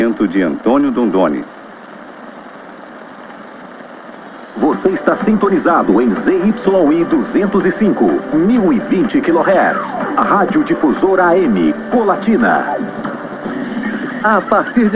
De Antônio Dondoni. Você está sintonizado em ZYI 205, 1020 kHz, a Rádio Difusora AM, Colatina. A partir de